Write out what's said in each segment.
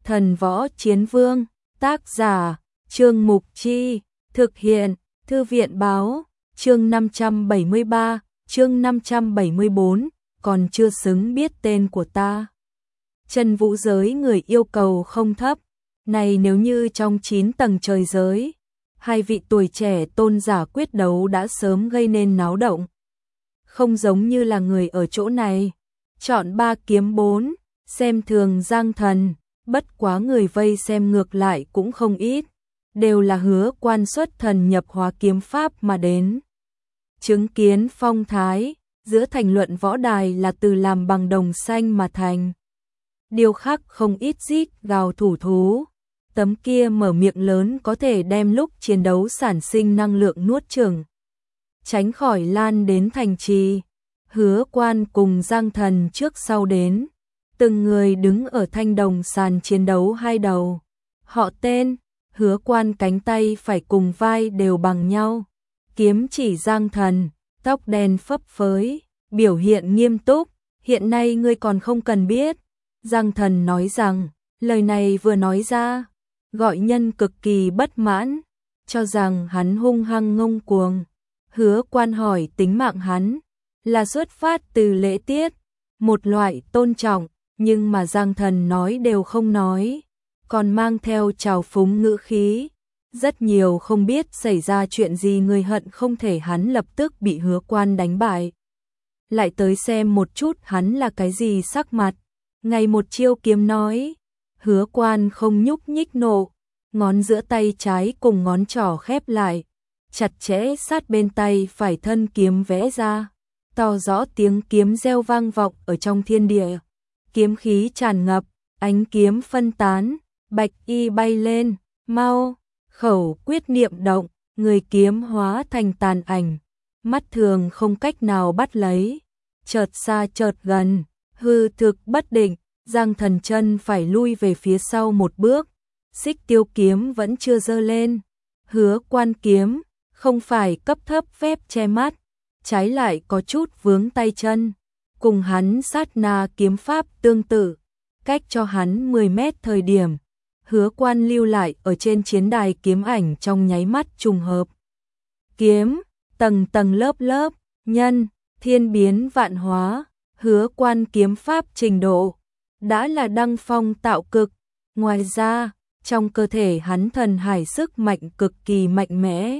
Thần Võ Chiến Vương, tác giả, Trương Mục Chi, thực hiện, Thư viện Báo, chương 573, chương 574, còn chưa xứng biết tên của ta. Chân vũ giới người yêu cầu không thấp, này nếu như trong 9 tầng trời giới, hai vị tuổi trẻ tôn giả quyết đấu đã sớm gây nên náo động. Không giống như là người ở chỗ này, chọn 3 kiếm 4, xem thường Giang Thần, bất quá người vây xem ngược lại cũng không ít, đều là Hứa Quan xuất thần nhập hóa kiếm pháp mà đến. Chứng kiến phong thái, giữa thành luận võ đài là từ làm bằng đồng xanh mà thành. Điều khác không ít rít gào thủ thú, tấm kia mở miệng lớn có thể đem lúc chiến đấu sản sinh năng lượng nuốt chửng, tránh khỏi lan đến thành trì. Hứa Quan cùng Giang Thần trước sau đến, từng người đứng ở thanh đồng sàn chiến đấu hai đầu. Họ tên, Hứa Quan cánh tay phải cùng vai đều bằng nhau, kiếm chỉ Giang Thần, tóc đen phấp phới, biểu hiện nghiêm túc, hiện nay ngươi còn không cần biết. Giang Thần nói rằng, lời này vừa nói ra, gọi nhân cực kỳ bất mãn, cho rằng hắn hung hăng ngông cuồng. Hứa Quan hỏi tính mạng hắn, là xuất phát từ lễ tiết, một loại tôn trọng, nhưng mà Giang Thần nói đều không nói, còn mang theo trào phúng ngữ khí. Rất nhiều không biết xảy ra chuyện gì người hận không thể hắn lập tức bị Hứa Quan đánh bại. Lại tới xem một chút hắn là cái gì sắc mặt. Ngày một chiêu kiếm nói, Hứa Quan không nhúc nhích nộ, ngón giữa tay trái cùng ngón trỏ khép lại, chặt chẽ sát bên tay phải thân kiếm vẽ ra, to rõ tiếng kiếm reo vang vọng ở trong thiên địa. Kiếm khí tràn ngập, ánh kiếm phân tán, bạch y bay lên, mau, khẩu quyết niệm động, người kiếm hóa thành tàn ảnh, mắt thường không cách nào bắt lấy, chợt xa chợt gần, hư thực bất định. Giang Thần chân phải lui về phía sau một bước, xích tiêu kiếm vẫn chưa giơ lên. Hứa Quan kiếm không phải cấp thấp phép che mắt, trái lại có chút vướng tay chân, cùng hắn sát na kiếm pháp tương tự, cách cho hắn 10 mét thời điểm, Hứa Quan lưu lại ở trên chiến đài kiếm ảnh trong nháy mắt trùng hợp. Kiếm, tầng tầng lớp lớp, nhân, thiên biến vạn hóa, Hứa Quan kiếm pháp trình độ đã là đăng phong tạo cực. Ngoài ra, trong cơ thể hắn thần hải sức mạnh cực kỳ mạnh mẽ.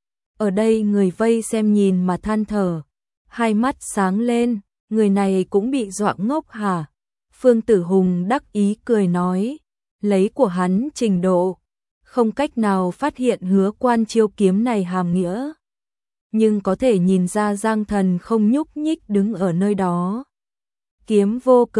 Ở đây người vây xem nhìn mà than thở, hai mắt sáng lên, người này cũng bị dọa ngốc hả? Phương Tử Hùng đắc ý cười nói, lấy của hắn trình độ, không cách nào phát hiện Hứa Quan chiêu kiếm này hàm nghĩa. Nhưng có thể nhìn ra Giang Thần không nhúc nhích đứng ở nơi đó. Kiếm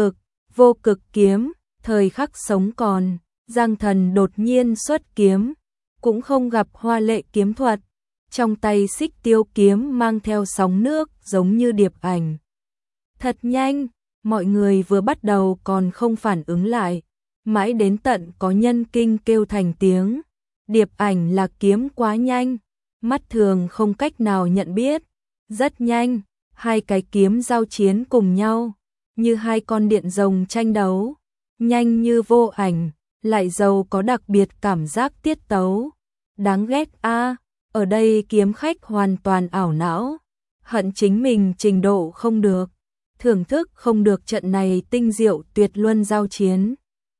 vô cực kiếm, thời khắc sống còn, Giang Thần đột nhiên xuất kiếm, cũng không gặp hoa lệ kiếm thuật, trong tay xích tiêu kiếm mang theo sóng nước giống như điệp ảnh. Thật nhanh, mọi người vừa bắt đầu còn không phản ứng lại, mãi đến tận có nhân kinh kêu thành tiếng, điệp ảnh là kiếm quá nhanh, mắt thường không cách nào nhận biết, rất nhanh, hai cái kiếm giao chiến cùng nhau. Như hai con điện rồng tranh đấu, nhanh như vô ảnh, lại giàu có đặc biệt cảm giác tiết tấu. Đáng ghét a, ở đây kiếm khách hoàn toàn ảo não, hận chính mình trình độ không được, thưởng thức không được trận này tinh diệu tuyệt luân giao chiến.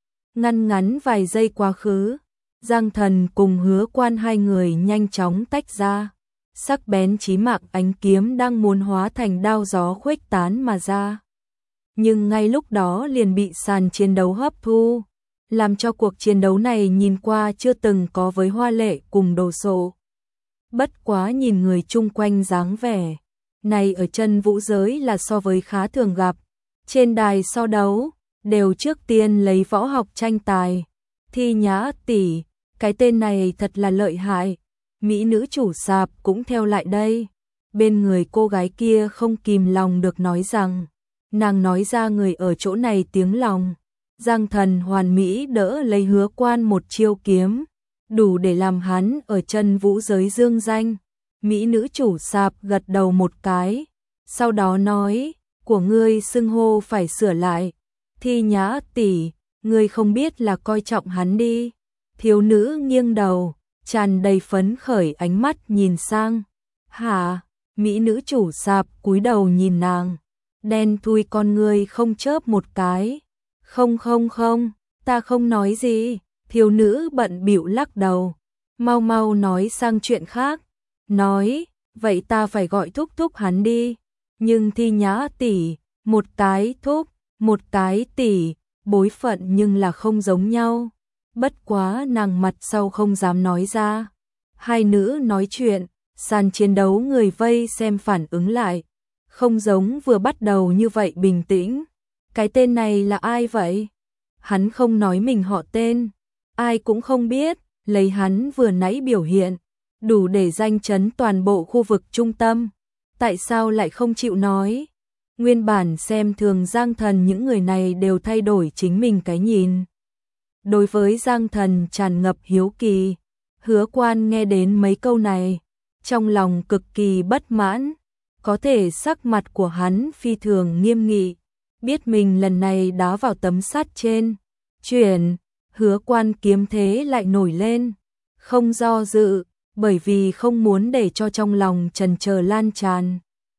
Ngắn vài giây quá khứ, Giang Thần cùng Hứa Quan hai người nhanh chóng tách ra, sắc bén chí mạng ánh kiếm đang muốn hóa thành đao gió khuếch tán mà ra. Nhưng ngay lúc đó liền bị sàn chiến đấu hấp thu, làm cho cuộc chiến đấu này nhìn qua chưa từng có với hoa lệ cùng đồ sộ. Bất quá nhìn người chung quanh dáng vẻ, này ở chân vũ giới là so với khá thường gặp. Trên đài so đấu, đều trước tiên lấy võ học tranh tài. Thi Nhã tỷ, cái tên này thật là lợi hại. Mỹ nữ chủ sạp cũng theo lại đây. Bên người cô gái kia không kìm lòng được nói rằng, nàng nói ra người ở chỗ này tiếng lòng. Giang Thần hoàn mỹ đỡ lấy Hứa Quan một chiêu kiếm, đủ để làm hắn ở chân vũ giới dương danh. Mỹ nữ chủ sạp gật đầu một cái, sau đó nói, của ngươi xưng hô phải sửa lại. Thi Nhã tỷ, Ngươi không biết là coi trọng hắn đi. Thiếu nữ nghiêng đầu, tràn đầy phấn khởi ánh mắt nhìn sang. Hả? Mỹ nữ chủ sạp cúi đầu nhìn nàng. Đen thui con ngươi không chớp một cái. Không không không, ta không nói gì. Thiếu nữ bận bịu lắc đầu. Mau mau nói sang chuyện khác. Nói, vậy ta phải gọi thúc thúc hắn đi. Nhưng Thi Nhã tỷ, một cái thúc, một cái tỷ, bối phận nhưng là không giống nhau. Bất quá nàng mặt sau không dám nói ra. Hai nữ nói chuyện, sàn chiến đấu người vây xem phản ứng lại. Không giống vừa bắt đầu như vậy bình tĩnh. Cái tên này là ai vậy? Hắn không nói mình họ tên. Ai cũng không biết, lấy hắn vừa nãy biểu hiện. Đủ để danh chấn toàn bộ khu vực trung tâm. Tại sao lại không chịu nói? Nguyên bản xem thường Giang Thần những người này đều thay đổi chính mình cái nhìn. Đối với Giang Thần tràn ngập hiếu kỳ. Hứa Quan nghe đến mấy câu này, trong lòng cực kỳ bất mãn. Có thể sắc mặt của hắn phi thường nghiêm nghị. Biết mình lần này đá vào tấm sắt trên. Chuyển, Hứa Quan kiếm thế lại nổi lên. Không do dự, bởi vì không muốn để cho trong lòng chần chờ lan tràn.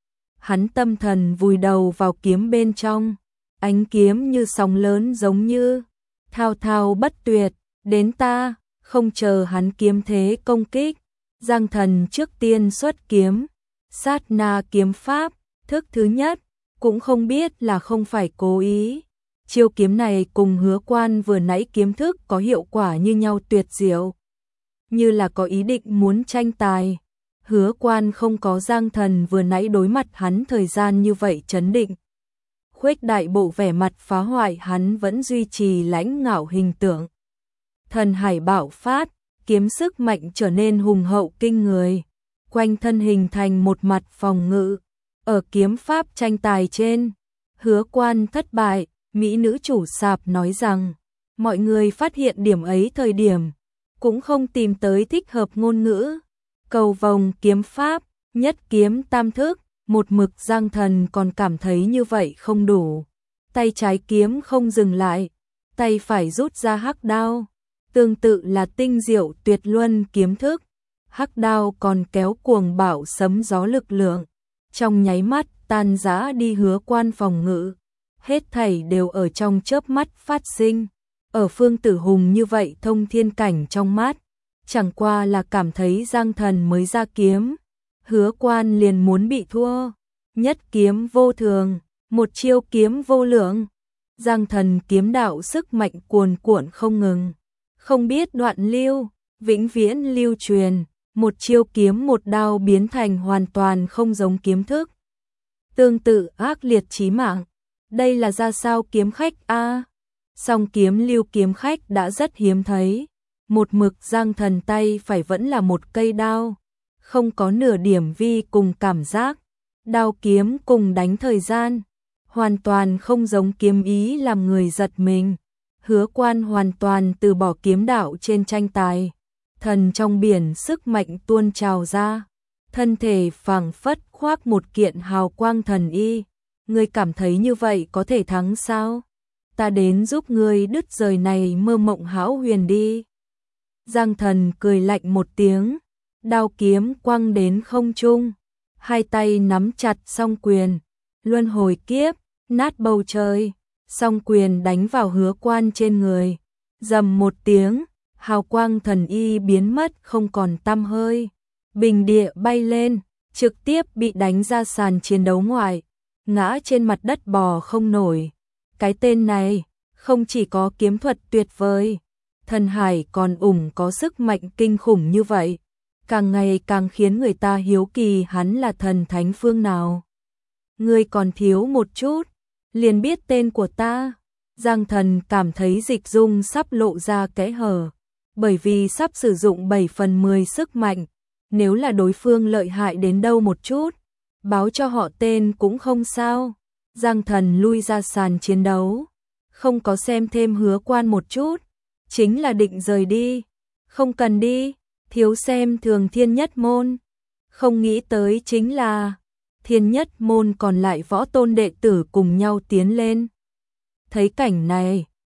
Hắn tâm thần vùi đầu vào kiếm bên trong. Ánh kiếm như sóng lớn giống như thao thao bất tuyệt. Đến ta, không chờ hắn kiếm thế công kích. Giang Thần trước tiên xuất kiếm. Sát na kiếm pháp, thức thứ nhất, cũng không biết là không phải cố ý. Chiêu kiếm này cùng Hứa Quan vừa nãy kiếm thức có hiệu quả như nhau tuyệt diệu. Như là có ý định muốn tranh tài. Hứa Quan không có Giang Thần vừa nãy đối mặt hắn thời gian như vậy trấn định. Khuếch đại bộ vẻ mặt phá hoại hắn vẫn duy trì lãnh ngạo hình tượng. Thần hải bạo phát, kiếm sức mạnh trở nên hùng hậu kinh người. Quanh thân hình thành một mặt phòng ngự. Ở kiếm pháp tranh tài trên, Hứa Quan thất bại, mỹ nữ chủ sạp nói rằng, mọi người phát hiện điểm ấy thời điểm, cũng không tìm tới thích hợp ngôn ngữ. Cầu vồng kiếm pháp, nhất kiếm tam thức, một mực Giang Thần còn cảm thấy như vậy không đủ. Tay trái kiếm không dừng lại, tay phải rút ra hắc đao. Tương tự là tinh diệu tuyệt luân kiếm thức. Hắc đao còn kéo cuồng bạo sấm gió lực lượng. Trong nháy mắt tan rã đi Hứa Quan phòng ngự. Hết thảy đều ở trong chớp mắt phát sinh. Ở Phương Tử Hùng như vậy thông thiên cảnh trong mắt. Chẳng qua là cảm thấy Giang Thần mới ra kiếm. Hứa Quan liền muốn bị thua. Nhất kiếm vô thường, một chiêu kiếm vô lượng. Giang Thần kiếm đạo sức mạnh cuồn cuộn không ngừng. Không biết đoạn lưu, vĩnh viễn lưu truyền. Một chiêu kiếm một đao biến thành hoàn toàn không giống kiếm thức. Tương tự ác liệt chí mạng. Đây là ra sao kiếm khách a? Song kiếm lưu kiếm khách đã rất hiếm thấy. Một mực Giang Thần tay phải vẫn là một cây đao. Không có nửa điểm vi cùng cảm giác. Đao kiếm cùng đánh thời gian. Hoàn toàn không giống kiếm ý làm người giật mình. Hứa Quan hoàn toàn từ bỏ kiếm đạo trên tranh tài. Thần trong biển sức mạnh tuôn trào ra. Thân thể phảng phất khoác một kiện hào quang thần y. Ngươi cảm thấy như vậy có thể thắng sao? Ta đến giúp ngươi đứt rời này mơ mộng hão huyền đi. Giang Thần cười lạnh một tiếng. Đao kiếm quăng đến không trung. Hai tay nắm chặt song quyền. Luân hồi kiếp, nát bầu trời. Song quyền đánh vào Hứa Quan trên người. Rầm một tiếng. Hào quang thần y biến mất không còn tăm hơi. Bình địa bay lên, trực tiếp bị đánh ra sàn chiến đấu ngoài. Ngã trên mặt đất bò không nổi. Cái tên này, không chỉ có kiếm thuật tuyệt vời. Thần hải còn có sức mạnh kinh khủng như vậy. Càng ngày càng khiến người ta hiếu kỳ hắn là thần thánh phương nào. Ngươi còn thiếu một chút, liền biết tên của ta. Giang Thần cảm thấy Dịch Dung sắp lộ ra kẽ hở. Bởi vì sắp sử dụng 7/10 sức mạnh, nếu là đối phương lợi hại đến đâu một chút, báo cho họ tên cũng không sao. Giang Thần lui ra sàn chiến đấu, không có xem thêm Hứa Quan một chút, chính là định rời đi. Không cần đi, thiếu xem thường Thiên Nhất Môn. Không nghĩ tới chính là Thiên Nhất Môn còn lại võ tôn đệ tử cùng nhau tiến lên. Thấy cảnh này,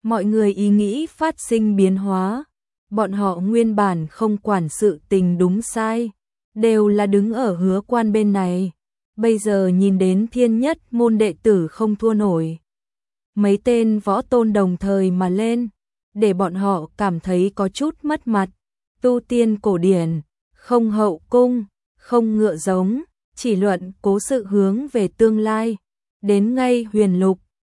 Mọi người ý nghĩ phát sinh biến hóa, bọn họ nguyên bản không quản sự tình đúng sai, đều là đứng ở Hứa Quan bên này, bây giờ nhìn đến Thiên Nhất môn đệ tử không thua nổi. Mấy tên võ tôn đồng thời mà lên, để bọn họ cảm thấy có chút mất mặt. Tu tiên cổ điển, không hậu cung, không ngựa giống, chỉ luận cố sự hướng về tương lai. Đến ngay huyền lục,